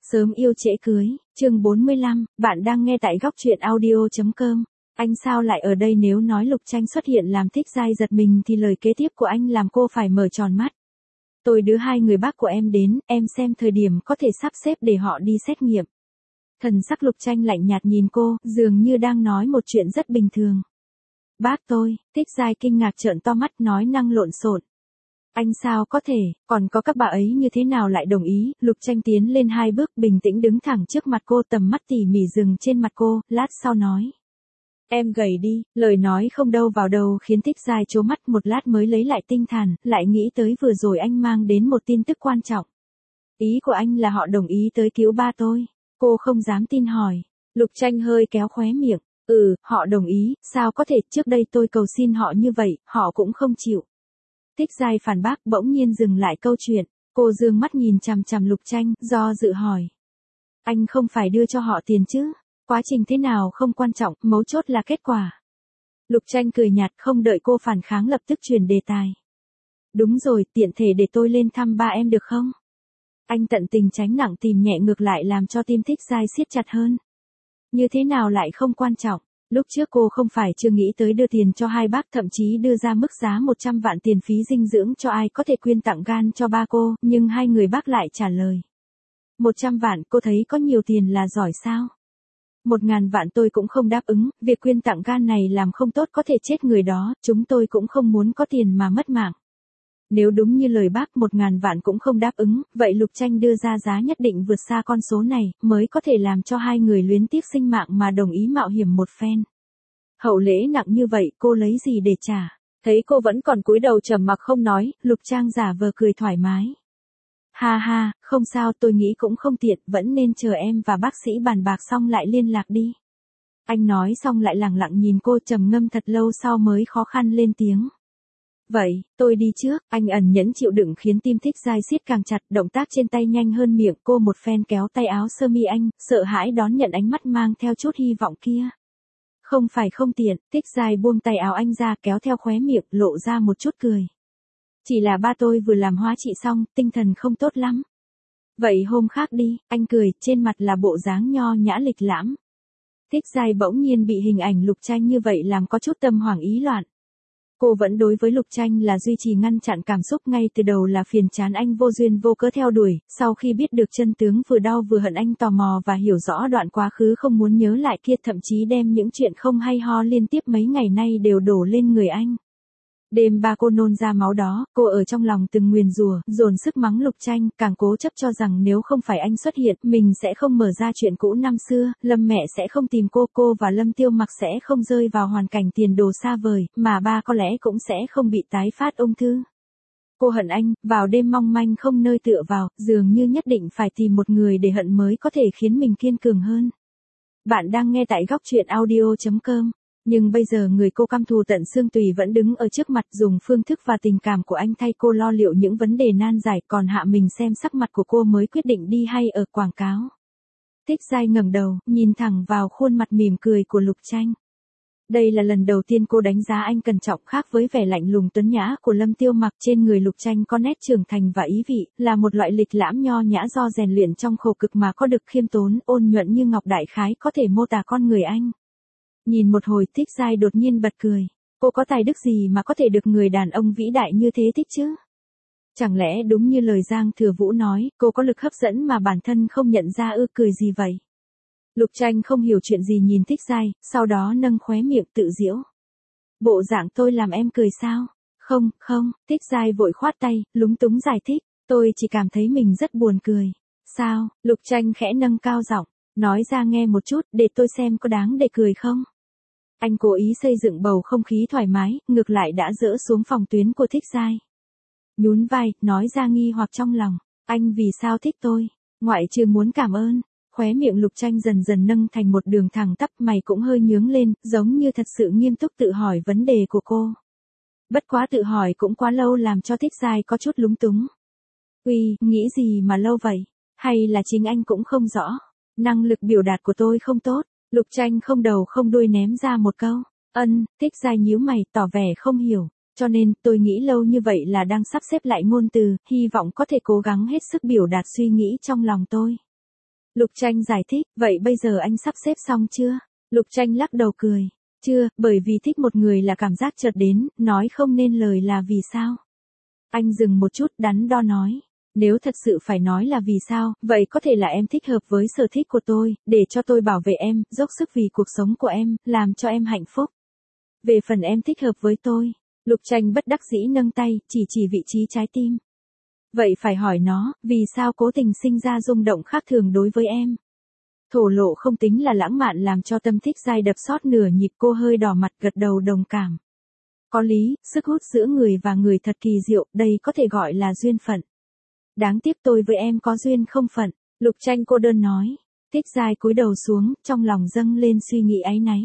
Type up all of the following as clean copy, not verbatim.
Sớm yêu trễ cưới, chương 45, bạn đang nghe tại góc truyện audio.com. Anh sao lại ở đây? Nếu nói Lục Tranh xuất hiện làm Thích Giai giật mình thì lời kế tiếp của anh làm cô phải mở tròn mắt. Tôi đưa hai người bác của em đến, em xem thời điểm có thể sắp xếp để họ đi xét nghiệm. Thần sắc Lục Tranh lạnh nhạt nhìn cô, dường như đang nói một chuyện rất bình thường. Bác tôi, Thích Giai kinh ngạc trợn to mắt nói năng lộn xộn. Anh sao có thể, còn có các bà ấy như thế nào lại đồng ý? Lục Tranh tiến lên hai bước bình tĩnh đứng thẳng trước mặt cô, tầm mắt tỉ mỉ dừng trên mặt cô, lát sau nói. Em gầy đi, lời nói không đâu vào đâu khiến Thích Giai trố mắt một lát mới lấy lại tinh thần, lại nghĩ tới vừa rồi anh mang đến một tin tức quan trọng. Ý của anh là họ đồng ý tới cứu ba tôi. Cô không dám tin hỏi. Lục Tranh hơi kéo khóe miệng. Họ đồng ý, sao có thể, trước đây tôi cầu xin họ như vậy, họ cũng không chịu. Thích Giai phản bác, bỗng nhiên dừng lại câu chuyện, cô dương mắt nhìn chằm chằm Lục Tranh, do dự hỏi. Anh không phải đưa cho họ tiền chứ? Quá trình thế nào không quan trọng, mấu chốt là kết quả. Lục Tranh cười nhạt, không đợi cô phản kháng lập tức chuyển đề tài. Đúng rồi, tiện thể để tôi lên thăm ba em được không? Anh tận tình tránh nặng tìm nhẹ ngược lại làm cho tim Thích Giai siết chặt hơn. Như thế nào lại không quan trọng? Lúc trước cô không phải chưa nghĩ tới đưa tiền cho hai bác, thậm chí đưa ra mức giá 100 vạn tiền phí dinh dưỡng cho ai có thể quyên tặng gan cho ba cô, nhưng hai người bác lại trả lời. 100 vạn cô thấy có nhiều tiền là giỏi sao? 1.000 vạn tôi cũng không đáp ứng, việc quyên tặng gan này làm không tốt có thể chết người đó, chúng tôi cũng không muốn có tiền mà mất mạng. Nếu đúng như lời bác 1.000 vạn cũng không đáp ứng, vậy Lục Tranh đưa ra giá nhất định vượt xa con số này, mới có thể làm cho hai người luyến tiếc sinh mạng mà đồng ý mạo hiểm một phen. Hậu lễ nặng như vậy, cô lấy gì để trả? Thấy cô vẫn còn cúi đầu trầm mặc không nói, Lục Trang giả vờ cười thoải mái. Ha ha, không sao, tôi nghĩ cũng không tiện, vẫn nên chờ em và bác sĩ bàn bạc xong lại liên lạc đi. Anh nói xong lại lẳng lặng nhìn cô, trầm ngâm thật lâu sau mới khó khăn lên tiếng. Vậy, tôi đi trước. Anh ẩn nhẫn chịu đựng khiến tim Thích Giai siết càng chặt, động tác trên tay nhanh hơn miệng, cô một phen kéo tay áo sơ mi anh, sợ hãi đón nhận ánh mắt mang theo chút hy vọng kia. Không phải không tiện, Thích Giai buông tay áo anh ra, kéo theo khóe miệng, lộ ra một chút cười. Chỉ là ba tôi vừa làm hóa trị xong, tinh thần không tốt lắm. Vậy hôm khác đi, anh cười, trên mặt là bộ dáng nho nhã lịch lãm. Thích Giai bỗng nhiên bị hình ảnh Lục Tranh như vậy làm có chút tâm hoảng ý loạn. Cô vẫn đối với Lục Tranh là duy trì ngăn chặn cảm xúc, ngay từ đầu là phiền chán anh vô duyên vô cớ theo đuổi, sau khi biết được chân tướng vừa đau vừa hận anh tò mò và hiểu rõ đoạn quá khứ không muốn nhớ lại kia, thậm chí đem những chuyện không hay ho liên tiếp mấy ngày nay đều đổ lên người anh. Đêm ba cô nôn ra máu đó, cô ở trong lòng từng nguyền rủa, dồn sức mắng Lục Tranh, càng cố chấp cho rằng nếu không phải anh xuất hiện, mình sẽ không mở ra chuyện cũ năm xưa, Lâm mẹ sẽ không tìm cô và Lâm Tiêu Mặc sẽ không rơi vào hoàn cảnh tiền đồ xa vời, mà ba có lẽ cũng sẽ không bị tái phát ung thư. Cô hận anh, vào đêm mong manh không nơi tựa vào, dường như nhất định phải tìm một người để hận mới có thể khiến mình kiên cường hơn. Bạn đang nghe tại góc truyện audio.com. Nhưng bây giờ người cô căm thù tận xương tùy vẫn đứng ở trước mặt, dùng phương thức và tình cảm của anh thay cô lo liệu những vấn đề nan giải, còn hạ mình xem sắc mặt của cô mới quyết định đi hay ở quảng cáo. Thích Giai ngẩng đầu, nhìn thẳng vào khuôn mặt mỉm cười của Lục Tranh. Đây là lần đầu tiên cô đánh giá anh cẩn trọng, khác với vẻ lạnh lùng tuấn nhã của Lâm Tiêu Mặc. Trên người Lục Tranh có nét trưởng thành và ý vị, là một loại lịch lãm nho nhã do rèn luyện trong khổ cực mà có được khiêm tốn, ôn nhuận như ngọc, đại khái có thể mô tả con người anh. Nhìn một hồi, Thích Giai đột nhiên bật cười. Cô có tài đức gì mà có thể được người đàn ông vĩ đại như thế thích chứ? Chẳng lẽ đúng như lời Giang Thừa Vũ nói, cô có lực hấp dẫn mà bản thân không nhận ra ư? Cười gì vậy? Lục Tranh không hiểu chuyện gì nhìn Thích Giai, sau đó nâng khóe miệng tự giễu. Bộ dạng tôi làm em cười sao? Không, Thích Giai vội khoát tay, lúng túng giải thích. Tôi chỉ cảm thấy mình rất buồn cười. Sao? Lục Tranh khẽ nâng cao giọng, nói ra nghe một chút, để tôi xem có đáng để cười không? Anh cố ý xây dựng bầu không khí thoải mái, ngược lại đã dỡ xuống phòng tuyến của Thích Giai. Nhún vai, nói ra nghi hoặc trong lòng. Anh vì sao thích tôi? Ngoại trừ muốn cảm ơn. Khóe miệng Lục Tranh dần dần nâng thành một đường thẳng tắp, mày cũng hơi nhướng lên, giống như thật sự nghiêm túc tự hỏi vấn đề của cô. Bất quá tự hỏi cũng quá lâu làm cho Thích Giai có chút lúng túng. Nghĩ gì mà lâu vậy? Hay là chính anh cũng không rõ? Năng lực biểu đạt của tôi không tốt. Lục Tranh không đầu không đuôi ném ra một câu. Thích Giai nhíu mày, tỏ vẻ không hiểu. Cho nên, tôi nghĩ lâu như vậy là đang sắp xếp lại ngôn từ, hy vọng có thể cố gắng hết sức biểu đạt suy nghĩ trong lòng tôi. Lục Tranh giải thích, vậy bây giờ anh sắp xếp xong chưa? Lục Tranh lắc đầu cười. Chưa, bởi vì thích một người là cảm giác chợt đến, nói không nên lời là vì sao. Anh dừng một chút đắn đo nói. Nếu thật sự phải nói là vì sao, vậy có thể là em thích hợp với sở thích của tôi, để cho tôi bảo vệ em, dốc sức vì cuộc sống của em, làm cho em hạnh phúc. Về phần em thích hợp với tôi, Lục Tranh bất đắc dĩ nâng tay, chỉ vị trí trái tim. Vậy phải hỏi nó, vì sao cố tình sinh ra rung động khác thường đối với em? Thổ lộ không tính là lãng mạn làm cho tâm thích dai đập sót nửa nhịp, cô hơi đỏ mặt gật đầu đồng cảm. Có lý, sức hút giữa người và người thật kỳ diệu, đây có thể gọi là duyên phận. Đáng tiếc tôi với em có duyên không phận, Lục Tranh cô đơn nói. Thích dai cúi đầu xuống, trong lòng dâng lên suy nghĩ áy náy.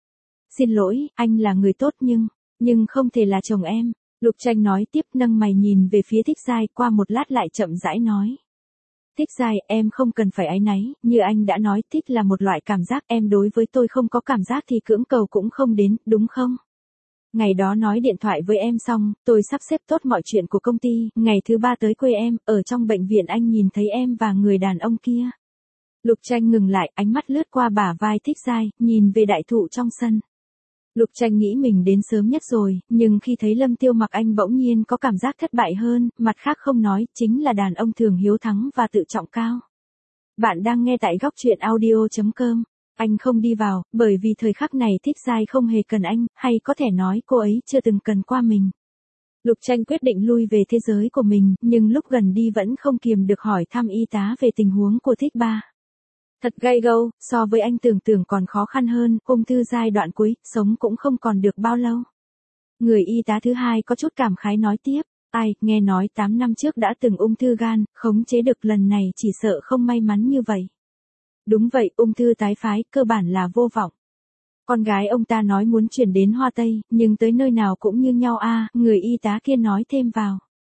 Xin lỗi, anh là người tốt nhưng không thể là chồng em. Lục Tranh nói tiếp, nâng mày nhìn về phía Thích Giai, qua một lát lại chậm rãi nói. Thích Giai, em không cần phải áy náy, như anh đã nói, thích là một loại cảm giác, em đối với tôi không có cảm giác thì cưỡng cầu cũng không đến, đúng không? Ngày đó nói điện thoại với em xong, tôi sắp xếp tốt mọi chuyện của công ty, ngày thứ 3 tới quê em, ở trong bệnh viện anh nhìn thấy em và người đàn ông kia. Lục Tranh ngừng lại, ánh mắt lướt qua bả vai Thích Giai, nhìn về đại thụ trong sân. Lục Tranh nghĩ mình đến sớm nhất rồi, nhưng khi thấy Lâm Tiêu Mặc anh bỗng nhiên có cảm giác thất bại hơn, mặt khác không nói, chính là đàn ông thường hiếu thắng và tự trọng cao. Bạn đang nghe tại góc truyện audio.com. Anh không đi vào, bởi vì thời khắc này Thích Giai không hề cần anh, hay có thể nói cô ấy chưa từng cần qua mình. Lục Tranh quyết định lui về thế giới của mình, nhưng lúc gần đi vẫn không kiềm được hỏi thăm y tá về tình huống của Thích Ba. Thật gay go, so với anh tưởng còn khó khăn hơn, ung thư giai đoạn cuối, sống cũng không còn được bao lâu. Người y tá thứ hai có chút cảm khái nói tiếp, ai, nghe nói 8 năm trước đã từng ung thư gan, khống chế được lần này chỉ sợ không may mắn như vậy. Đúng vậy, ung thư tái phái, cơ bản là vô vọng. Con gái ông ta nói muốn chuyển đến Hoa Tây, nhưng tới nơi nào cũng như nhau a, người y tá kia nói thêm vào.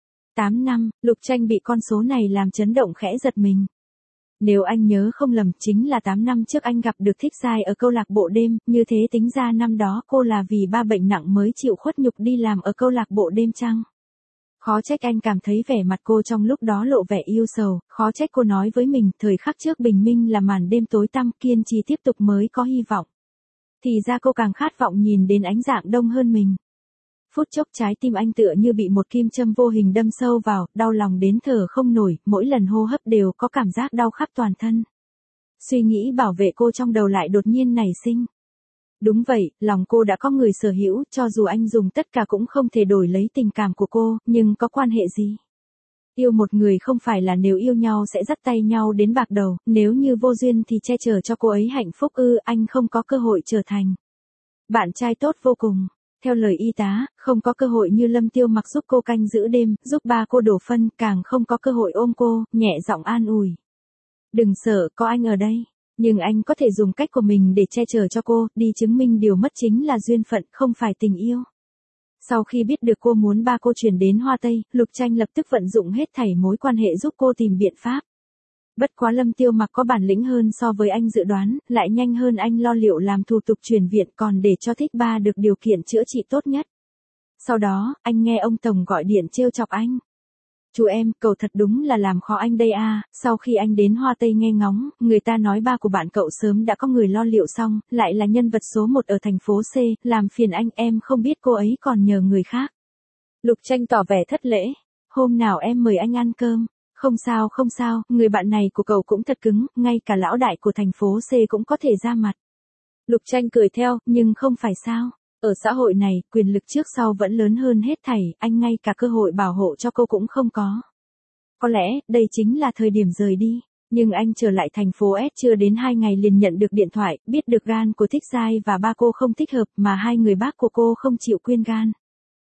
8 năm, Lục Tranh bị con số này làm chấn động khẽ giật mình. Nếu anh nhớ không lầm, chính là 8 năm trước anh gặp được Thích Giai ở câu lạc bộ đêm, như thế tính ra năm đó cô là vì ba bệnh nặng mới chịu khuất nhục đi làm ở câu lạc bộ đêm chăng? Khó trách anh cảm thấy vẻ mặt cô trong lúc đó lộ vẻ yêu sầu, khó trách cô nói với mình, thời khắc trước bình minh là màn đêm tối tăm, kiên trì tiếp tục mới có hy vọng. Thì ra cô càng khát vọng nhìn đến ánh dạng đông hơn mình. Phút chốc trái tim anh tựa như bị một kim châm vô hình đâm sâu vào, đau lòng đến thở không nổi, mỗi lần hô hấp đều có cảm giác đau khắp toàn thân. Suy nghĩ bảo vệ cô trong đầu lại đột nhiên nảy sinh. Đúng vậy, lòng cô đã có người sở hữu, cho dù anh dùng tất cả cũng không thể đổi lấy tình cảm của cô, nhưng có quan hệ gì? Yêu một người không phải là nếu yêu nhau sẽ dắt tay nhau đến bạc đầu, nếu như vô duyên thì che chở cho cô ấy hạnh phúc ư, anh không có cơ hội trở thành bạn trai tốt vô cùng. Theo lời y tá, không có cơ hội như Lâm Tiêu Mặc giúp cô canh giữ đêm, giúp ba cô đổ phân, càng không có cơ hội ôm cô, nhẹ giọng an ủi. Đừng sợ, có anh ở đây. Nhưng anh có thể dùng cách của mình để che chở cho cô, đi chứng minh điều mất chính là duyên phận, không phải tình yêu. Sau khi biết được cô muốn ba cô chuyển đến Hoa Tây, Lục Tranh lập tức vận dụng hết thảy mối quan hệ giúp cô tìm biện pháp. Bất quá Lâm Tiêu Mặc có bản lĩnh hơn so với anh dự đoán, lại nhanh hơn anh lo liệu làm thủ tục chuyển viện, còn để cho Thích Ba được điều kiện chữa trị tốt nhất. Sau đó, anh nghe ông Tổng gọi điện trêu chọc anh. Chú em, cậu thật đúng là làm khó anh đây a. Sau khi anh đến Hoa Tây nghe ngóng, người ta nói ba của bạn cậu sớm đã có người lo liệu xong, lại là nhân vật số 1 ở thành phố C, làm phiền anh, em không biết cô ấy còn nhờ người khác. Lục Tranh tỏ vẻ thất lễ. Hôm nào em mời anh ăn cơm. Không sao, người bạn này của cậu cũng thật cứng, ngay cả lão đại của thành phố C cũng có thể ra mặt. Lục Tranh cười theo, nhưng không phải sao. Ở xã hội này, quyền lực trước sau vẫn lớn hơn hết thảy, anh ngay cả cơ hội bảo hộ cho cô cũng không có. Có lẽ, đây chính là thời điểm rời đi. Nhưng anh trở lại thành phố S chưa đến 2 ngày liền nhận được điện thoại, biết được gan của Thích Giai và ba cô không thích hợp mà hai người bác của cô không chịu quyên gan.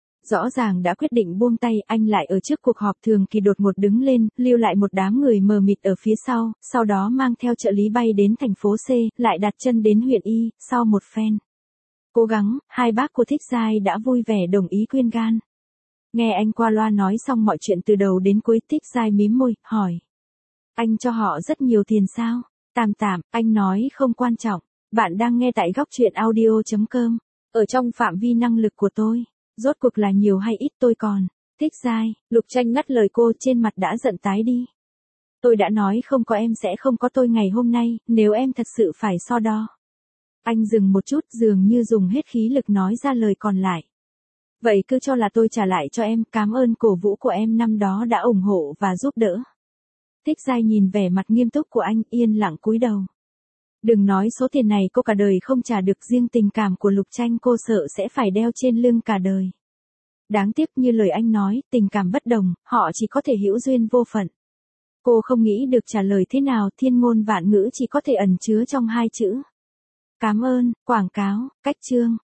Rõ ràng đã quyết định buông tay, anh lại ở trước cuộc họp thường kỳ đột ngột đứng lên, lưu lại một đám người mờ mịt ở phía sau đó mang theo trợ lý bay đến thành phố C, lại đặt chân đến huyện Y, sau một phen cố gắng, hai bác của Thích Giai đã vui vẻ đồng ý quyên gan. Nghe anh qua loa nói xong mọi chuyện từ đầu đến cuối, Thích Giai mím môi, hỏi. Anh cho họ rất nhiều tiền sao? Tạm, anh nói không quan trọng. Bạn đang nghe tại góc truyện audio.com. Ở trong phạm vi năng lực của tôi. Rốt cuộc là nhiều hay ít tôi còn. Thích Giai, Lục Tranh ngắt lời cô, trên mặt đã giận tái đi. Tôi đã nói không có em sẽ không có tôi ngày hôm nay, nếu em thật sự phải so đo. Anh dừng một chút dường như dùng hết khí lực nói ra lời còn lại. Vậy cứ cho là tôi trả lại cho em, cảm ơn cổ vũ của em năm đó đã ủng hộ và giúp đỡ. Thích Giai nhìn vẻ mặt nghiêm túc của anh, yên lặng cúi đầu. Đừng nói số tiền này cô cả đời không trả được, riêng tình cảm của Lục Tranh cô sợ sẽ phải đeo trên lưng cả đời. Đáng tiếc như lời anh nói, tình cảm bất đồng, họ chỉ có thể hữu duyên vô phận. Cô không nghĩ được trả lời thế nào, thiên ngôn vạn ngữ chỉ có thể ẩn chứa trong hai chữ. Cảm ơn, quảng cáo, cách chương.